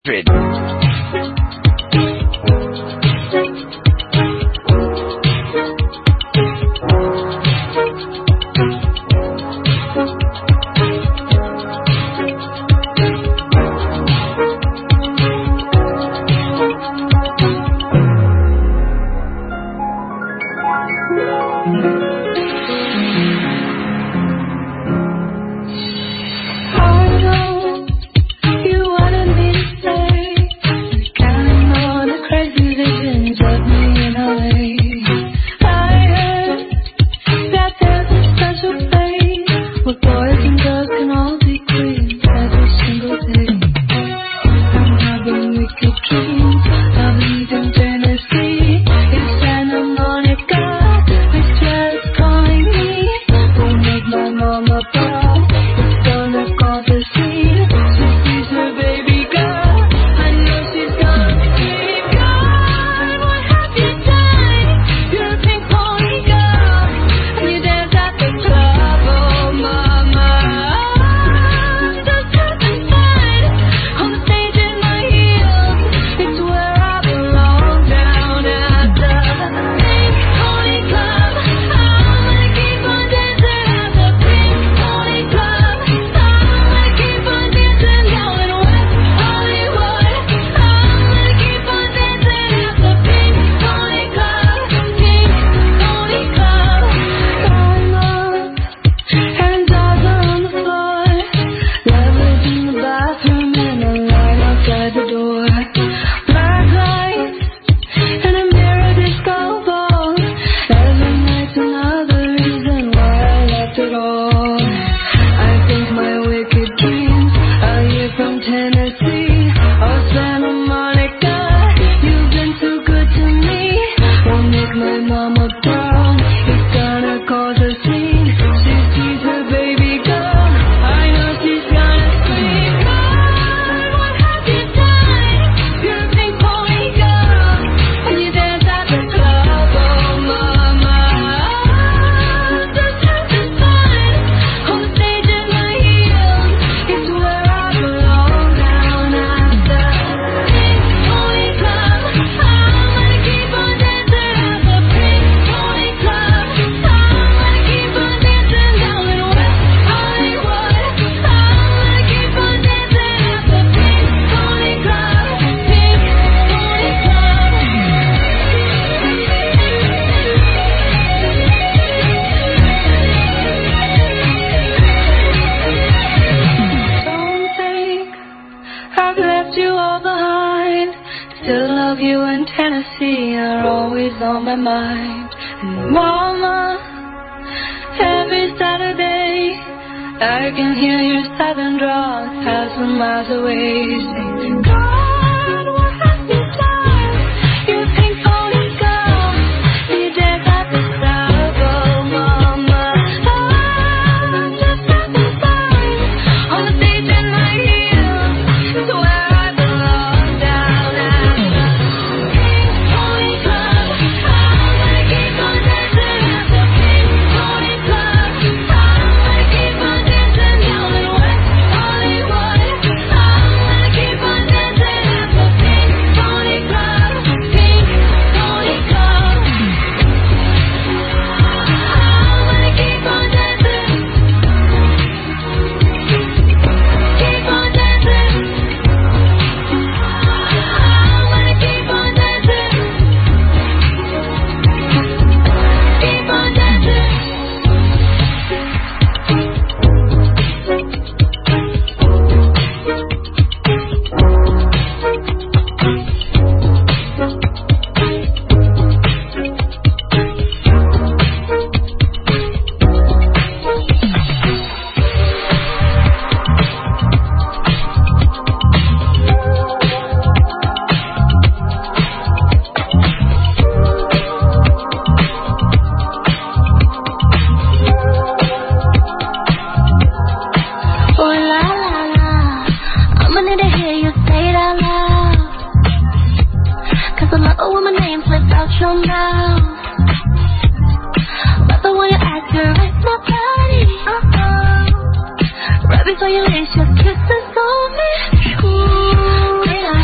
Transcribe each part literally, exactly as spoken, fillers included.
before you lace your kisses on me. Ooh, did I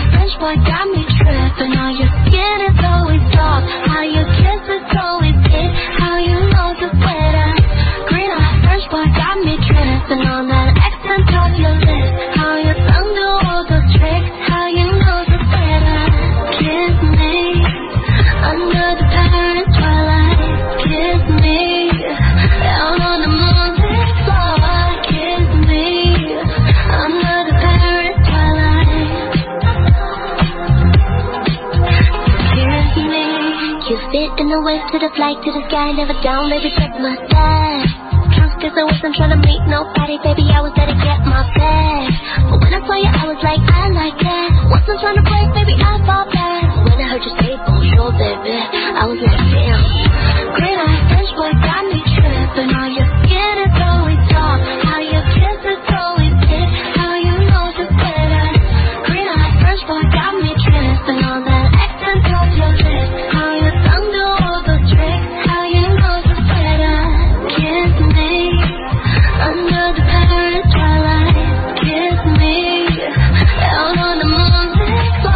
In the wave to the flight to the sky, never down, baby, check my bag. Truth is I wasn't trying to meet nobody, baby, I was there to get my bag. But when I saw you, I was like, I like that. Wasn't trying to break, baby, I fall back. When I heard you say bonjour, baby, I was like, damn. Green eyes, French boy, got me tripping. All your skin is always soft, how your kiss is always thick, how you know just better. Green eyes, French boy, got me tripping. All that accent on your lips, how your tongue do all the tricks, how you know just better. Kiss me under the Paris twilight. Kiss me out on the moonlit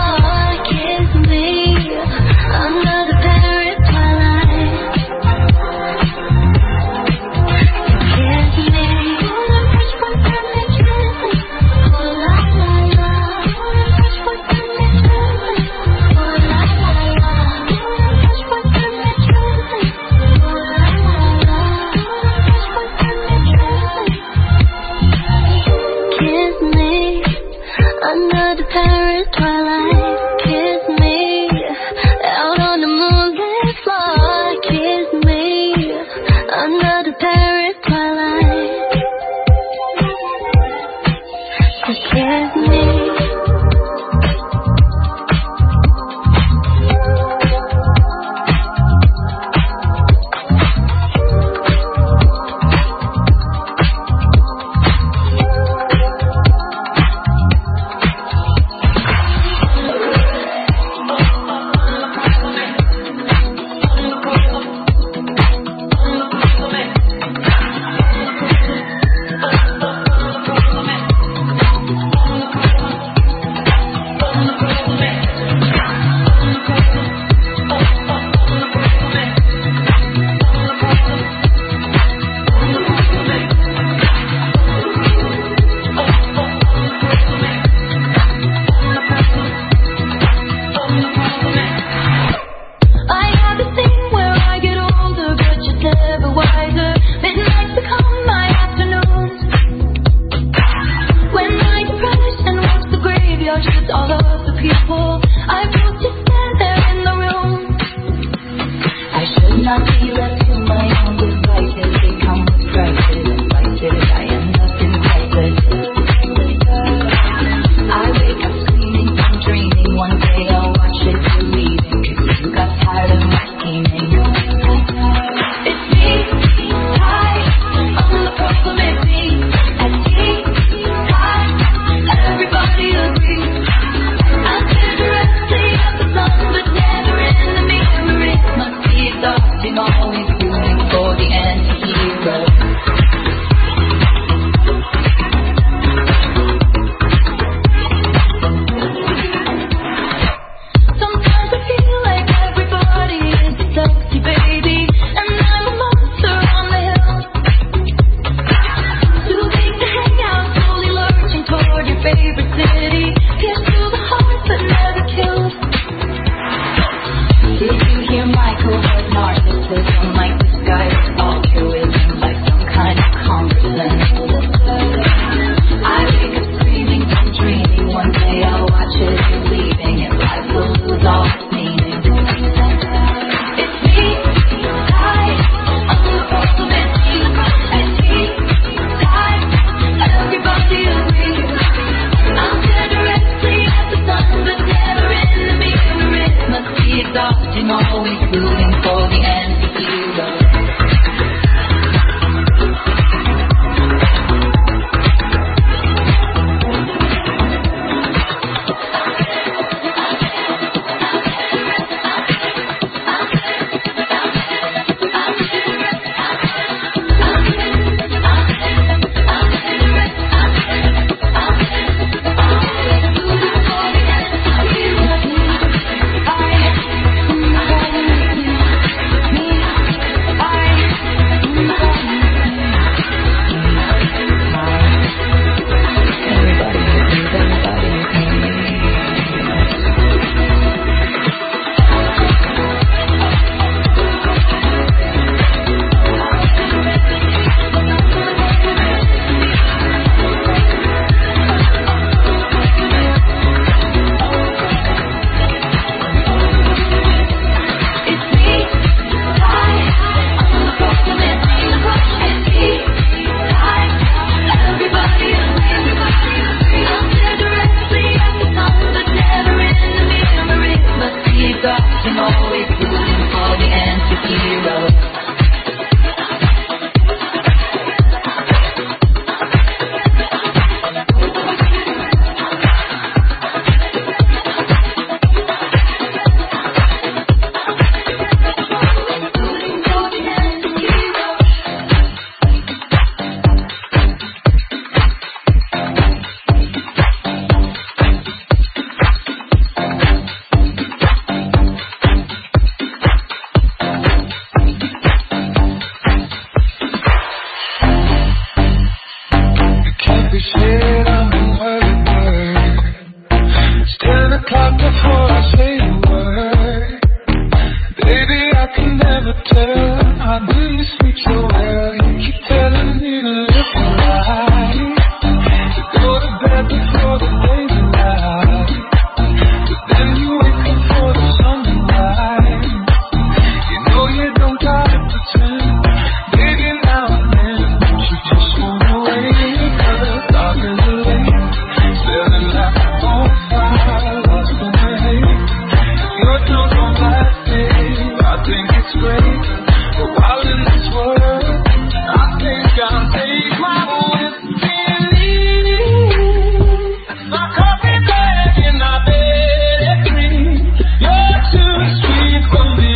ten o'clock before I say a word. Baby, I can never tell. How do you sleep so well? You keep telling me to live right, to go to bed before the day's light, but then you wake up for the sun to rise. You know you don't gotta pretend, baby, now and then you just wanna wake up, dark as the lake, staring like a bonfire, lost in the hate. Your tongue on my face, I think it's great, but while in this world, I think I'll take my whiskey and leave. My coffee bag in my bed at three. You're too sweet for me.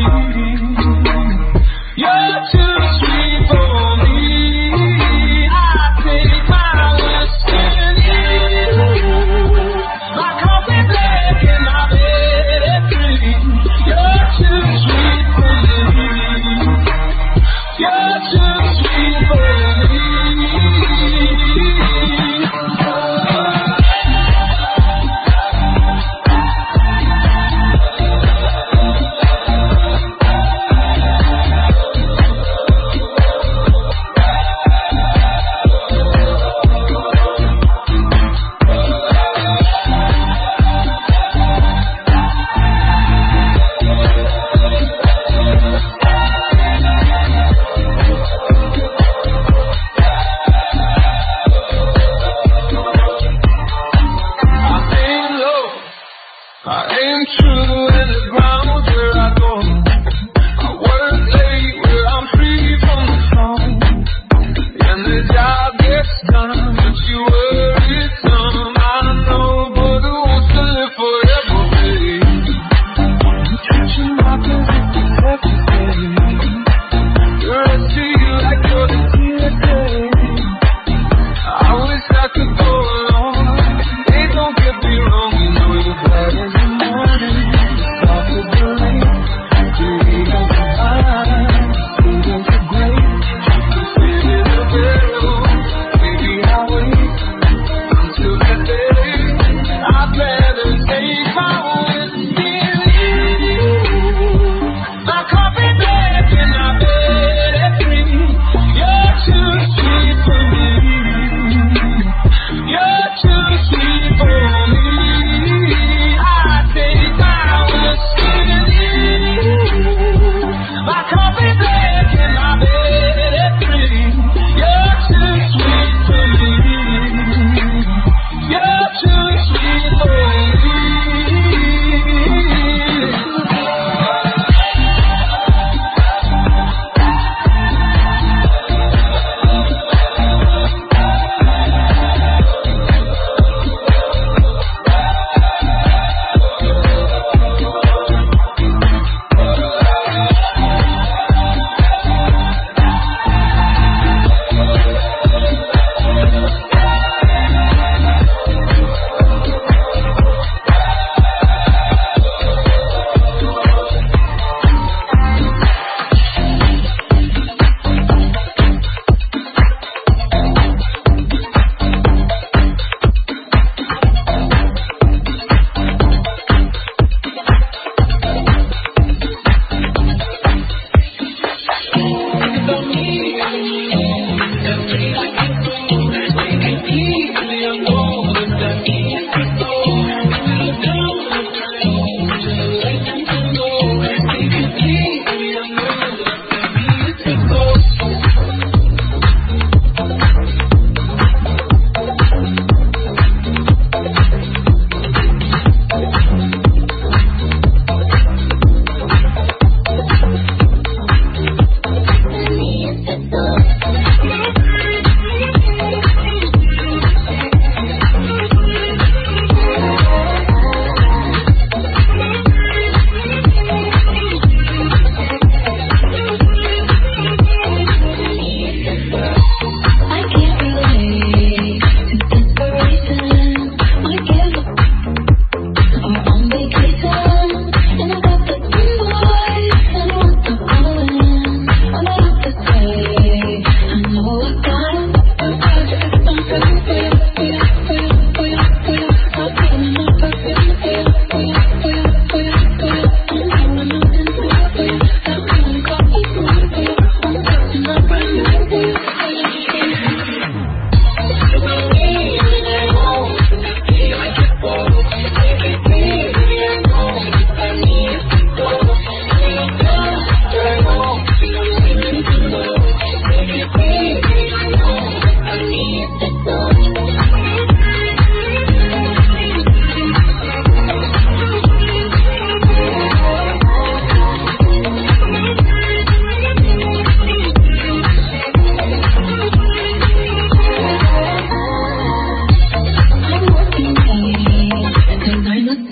You're too sweet for me. I take my whiskey and leave. My coffee bag in my bed at three. You're too sweet for me. You're too sweet for me. I aim true in the ground where I go. I work late where I'm free from the phone. And the job gets done, but you worry some. I don't know, but who wants to live forever, babe? You catching my position every day. The rest of you like you're the T S A. I wish I could go along. Hey, don't get me wrong, you know you're glad as the morning. Stop the delay. Create a divine. Feelings are great. Sit in the barrel. Maybe I'll wait until that day. I'd rather take my whiskey and leave. My coffee bag in my bed at three. You're too sweet for me. You're too sweet for me. I take my whiskey and leave. My coffee bag in my bed at three. You're too sweet for me. You're too sweet for me.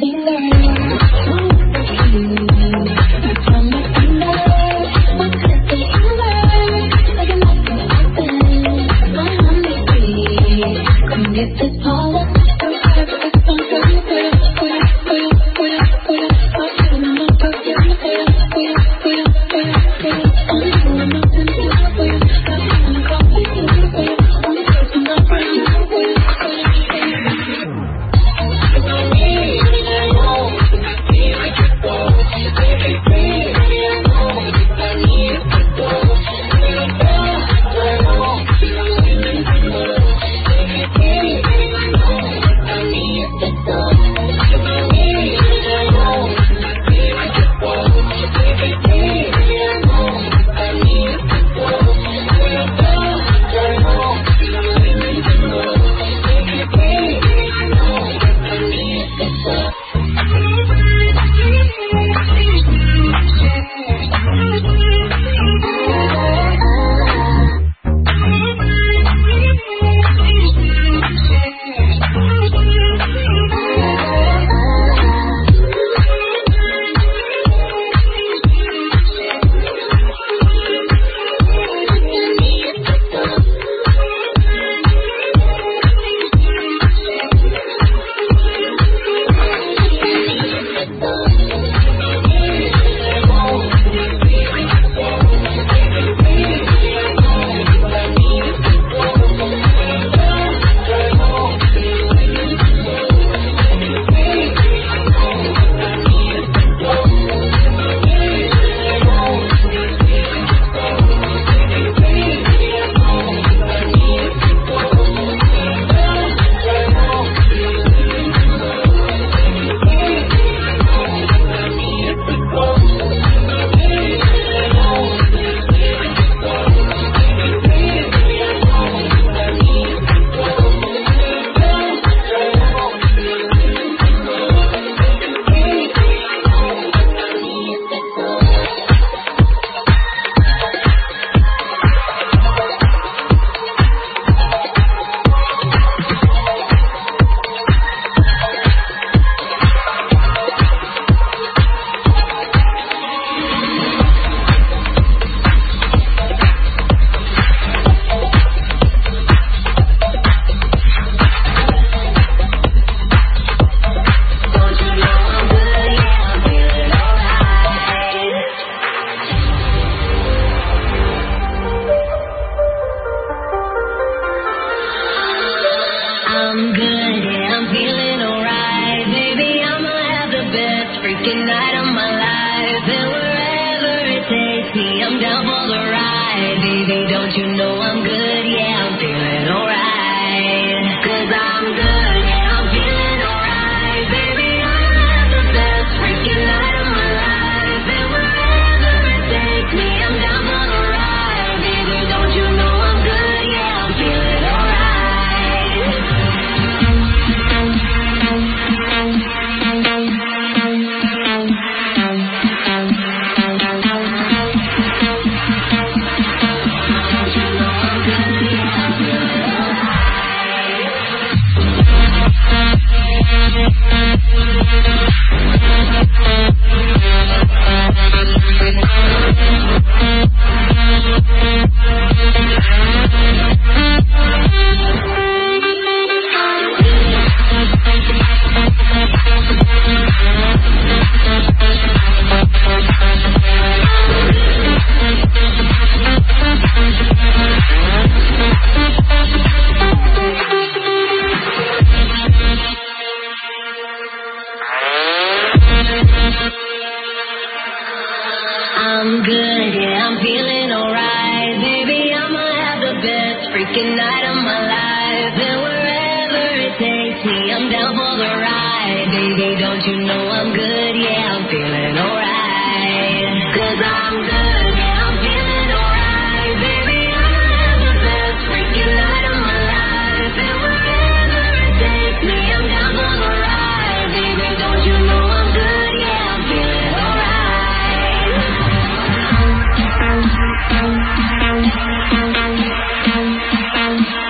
Thank you.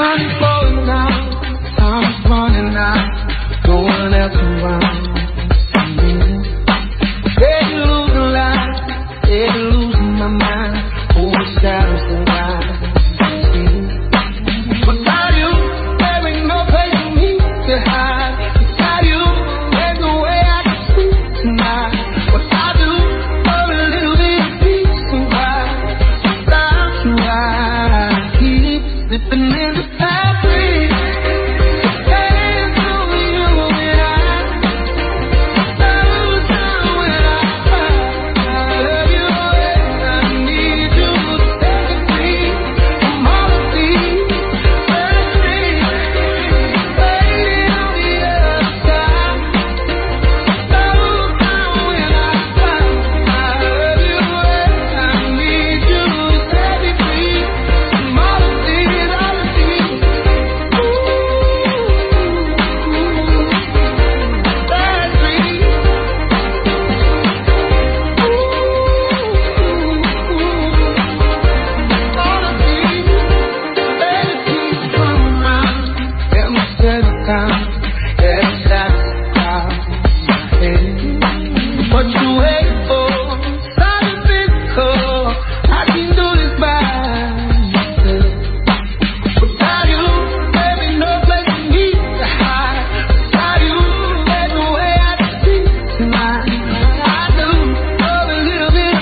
Time's falling out, time's running out, no one else around. Steady losing life, steady losing my mind, all the shadows surround. Without you, there ain't no place for me to hide. Without you, there's no way I can sleep tonight. What I do for a little bit of peace and quiet. Without you, I keep slipping in the past.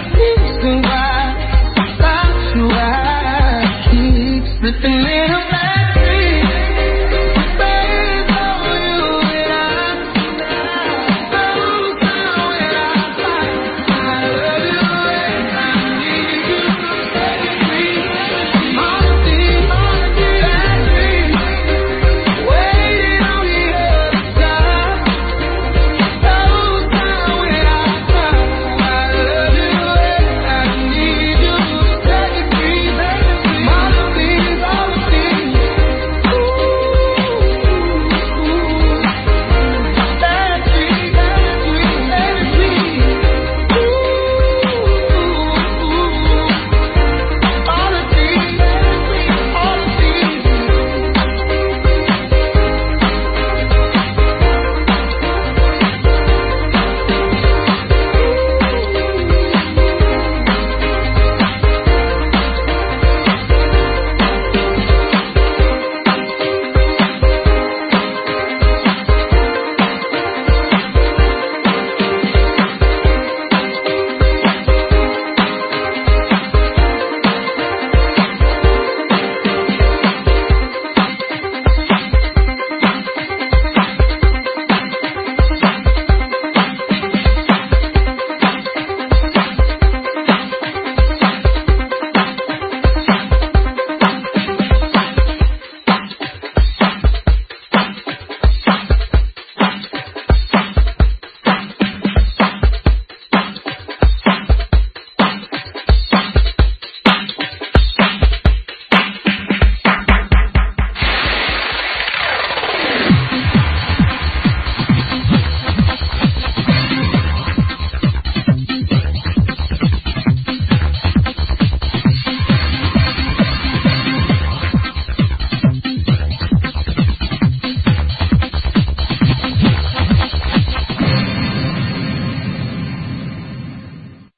Slipping in a